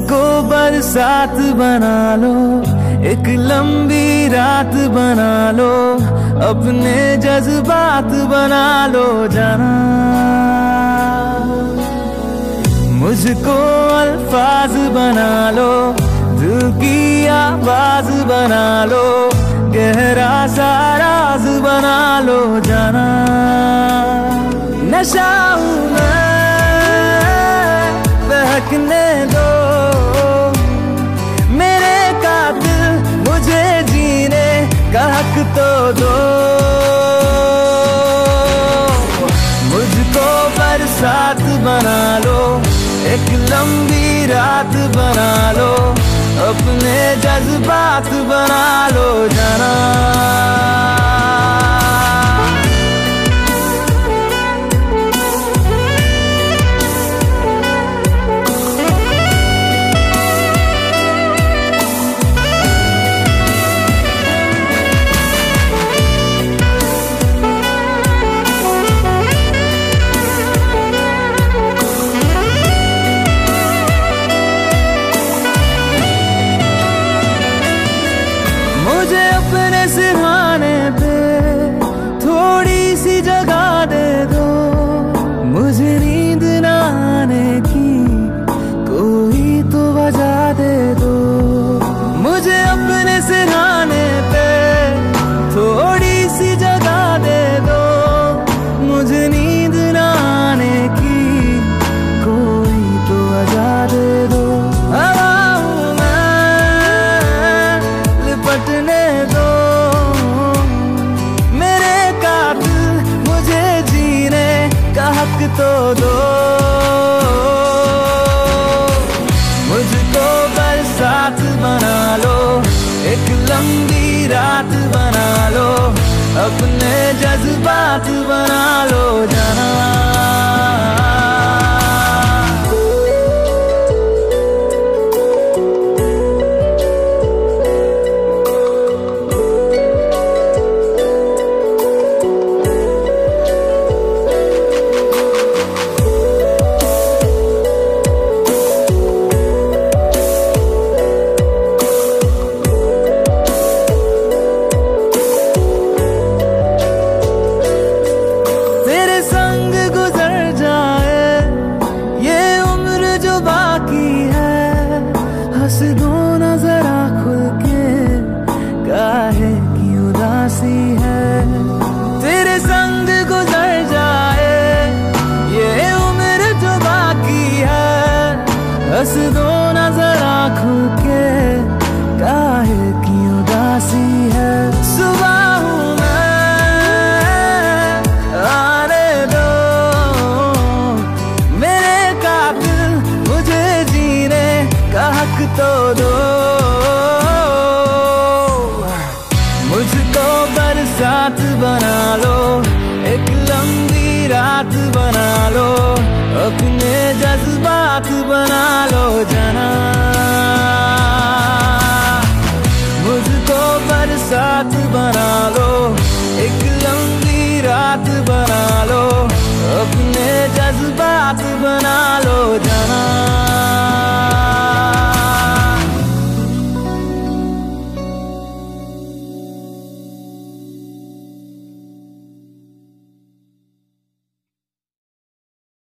मुझको बरसात बना लो, एक लंबी रात बना लो, अपने जज्बात बना लो जाना। मुझको अल्फाज बना लो, दिल की आवाज बना लो, गहरा सा राज बना लो जाना। नशा हूं मैं, बहकने दो मेरे कातिल, मुझे जीने का हक तो दो। मुझको बरसात बना लो, एक लंबी रात बना लो, अपने जज्बात बना लो जाना। मुझे अपने सिरहाने पे थोड़ी सी जगह दे दो, मुझे नींद न आने की कोई तो वजह दे दो। मुझे अपने सिरहाने पे थोड़ी सी जगह दे दो, मुझे नींद न आने की कोई तो वजह दे दो। लिपटने दो मेरे कातिल, मुझे जीने का हक तो दो। मुझको बरसात बना लो, एक लंबी रात बना लो, अपने जज्बात बना लो जाना। हंस दो ना जरा खुल के, काहे की उदासी है। तेरे संग गुजर जाए ये उम्र जो बाकी है, हंस दो ना जरा खुल के, काहे की उदासी है। सुबह हूं मैं, आने दो मेरे कातिल, मुझे जीने का हक तो दो। मुझको बरसात बना लो, एक लंबी रात बना लो, अपने जज्बात बना लो जाना। मुझको बरसात बना लो, एक